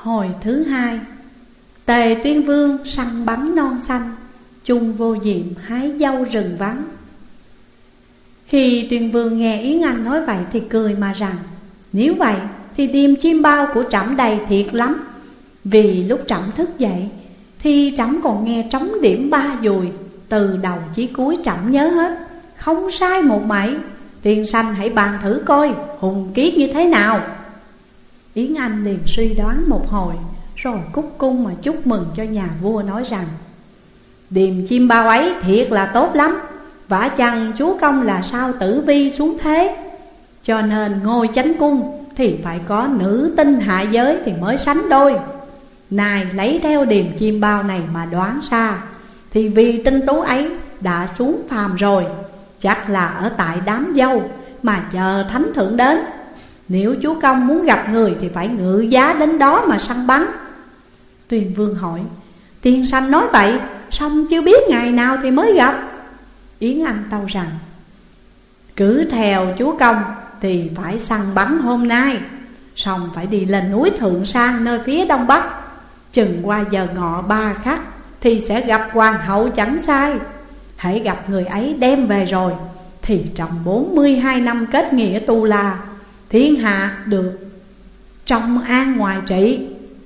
Hồi thứ hai, Tề Tuyên Vương săn bắn non xanh, Chung Vô Diệm hái dâu rừng vắng. Khi Tuyên Vương nghe Yến Anh nói vậy thì cười mà rằng: nếu vậy thì điềm chim bao của trẫm đầy thiệt lắm. Vì lúc trẫm thức dậy thì trẫm còn nghe trống điểm 3 dùi, từ đầu chí cuối trẫm nhớ hết, không sai một mảy. Tiên sanh hãy bàn thử coi hùng kiết như thế nào. Yến Anh liền suy đoán một hồi, rồi cúc cung mà chúc mừng cho nhà vua, nói rằng: điềm chim bao ấy thiệt là tốt lắm. Vả chăng chúa công là sao tử vi xuống thế, cho nên ngôi chánh cung thì phải có nữ tinh hạ giới thì mới sánh đôi. Này lấy theo điềm chim bao này mà đoán ra, thì vì tinh tú ấy đã xuống phàm rồi, chắc là ở tại đám dâu mà chờ thánh thượng đến. Nếu chúa công muốn gặp người thì phải ngự giá đến đó mà săn bắn. Tuyên Vương hỏi: tiên sanh nói vậy, song chưa biết ngày nào thì mới gặp. Yến Anh tâu rằng: cứ theo chúa công thì phải săn bắn hôm nay, song phải đi lên núi Thượng Sang nơi phía đông bắc. Chừng qua giờ ngọ 3 khắc thì sẽ gặp hoàng hậu chẳng sai. Hãy gặp người ấy đem về rồi, thì trong 42 năm kết nghĩa tu la, thiên hạ được trong an ngoài trị.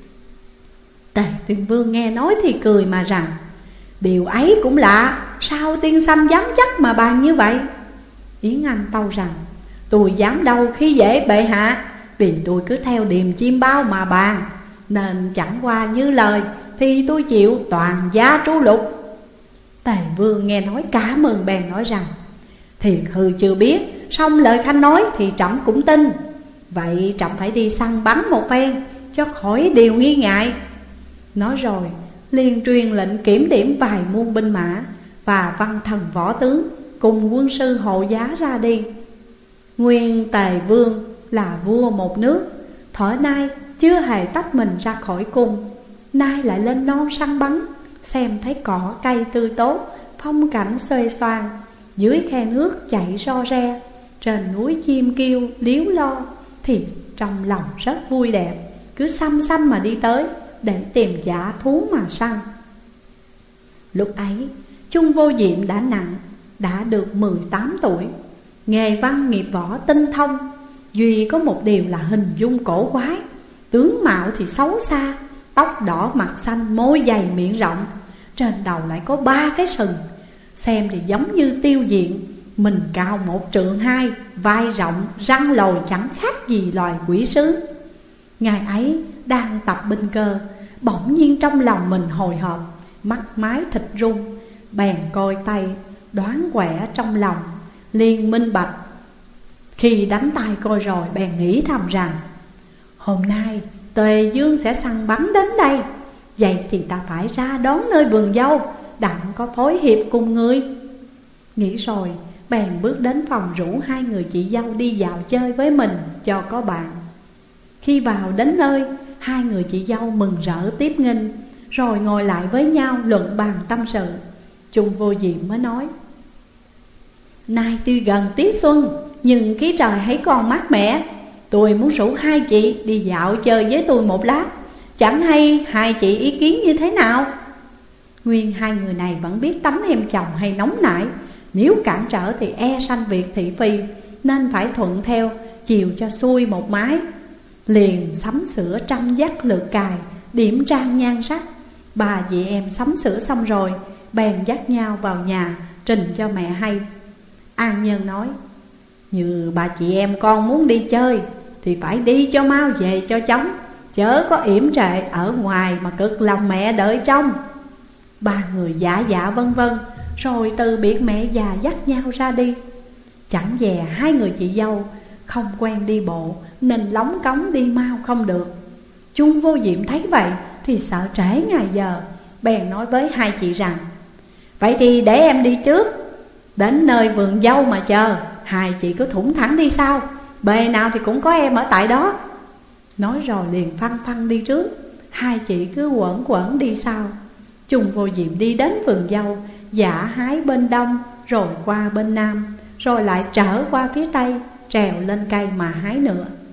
Tề Tuyên Vương nghe nói thì cười mà rằng: điều ấy cũng lạ, sao tiên sanh dám chắc mà bàn như vậy? Yến Anh tâu rằng: tôi dám đâu khi dễ bệ hạ, vì tôi cứ theo điềm chim bao mà bàn, nên chẳng qua như lời thì tôi chịu toàn giá trú lục. Tề Vương nghe nói cả mừng, bèn nói rằng: thiệt hư chưa biết, song lời khanh nói thì trẫm cũng tin. Vậy trẫm phải đi săn bắn một phen cho khỏi điều nghi ngại. Nói rồi liền truyền lệnh kiểm điểm vài muôn binh mã và văn thần võ tướng cùng quân sư hộ giá ra đi. Nguyên Tề Vương là vua một nước, thuở nay chưa hề tách mình ra khỏi cung, nay lại lên non săn bắn, xem thấy cỏ cây tươi tốt, phong cảnh xuê xoan, dưới khe nước chảy ro re, trên núi chim kêu líu lo, thì trong lòng rất vui đẹp, cứ xăm xăm mà đi tới để tìm dã thú mà săn. Lúc ấy Chung Vô Diệm đã nặng, đã được 18 tuổi, nghề văn nghiệp võ tinh thông. Duy có một điều là hình dung cổ quái, tướng mạo thì xấu xa, tóc đỏ mặt xanh, môi dày miệng rộng, trên đầu lại có 3 cái sừng, xem thì giống như Tiêu Diện. Mình cao 1 trượng 2, vai rộng, răng lồi chẳng khác gì loài quỷ sứ. Ngày ấy đang tập binh cơ, bỗng nhiên trong lòng mình hồi hộp, mắt mái thịt run, bèn coi tay đoán quẻ trong lòng, liền minh bạch. Khi đánh tay coi rồi bèn nghĩ thầm rằng: hôm nay Tề Dương sẽ săn bắn đến đây, vậy thì ta phải ra đón nơi vườn dâu, đặng có phối hiệp cùng người. Nghĩ rồi bèn bước đến phòng rủ 2 người chị dâu đi dạo chơi với mình cho có bạn. Khi vào đến nơi, 2 người chị dâu mừng rỡ tiếp nghinh, rồi ngồi lại với nhau luận bàn tâm sự. Chung Vô Diệm mới nói: nay tuy gần tiết xuân, nhưng khí trời hãy còn mát mẻ. Tôi muốn rủ 2 chị đi dạo chơi với tôi một lát, chẳng hay 2 chị ý kiến như thế nào? Nguyên 2 người này vẫn biết tánh em chồng hay nóng nảy, nếu cản trở thì e sanh việc thị phi, nên phải thuận theo, chiều cho xuôi một mái. Liền sắm sửa trăm dắt lượt cài, điểm trang nhan sắc. 3 chị em sắm sửa xong rồi, bèn dắt nhau vào nhà trình cho mẹ hay. An Nhân nói: như 3 chị em con muốn đi chơi thì phải đi cho mau về cho chóng, chớ có yểm trệ ở ngoài mà cực lòng mẹ đợi trong. 3 người dạ dạ vân vân, rồi từ biệt mẹ già dắt nhau ra đi. Chẳng dè 2 người chị dâu không quen đi bộ, nên lóng cóng đi mau không được. Chung Vô Diệm thấy vậy thì sợ trễ ngày giờ, bèn nói với 2 chị rằng: vậy thì để em đi trước, đến nơi vườn dâu mà chờ, 2 chị cứ thủng thẳng đi sau, bề nào thì cũng có em ở tại đó. Nói rồi liền phăng phăng đi trước, 2 chị cứ quẩn quẩn đi sau. Chung Vô Diệm đi đến vườn dâu, dạ hái bên đông, rồi qua bên nam, rồi lại trở qua phía tây, trèo lên cây mà hái nữa.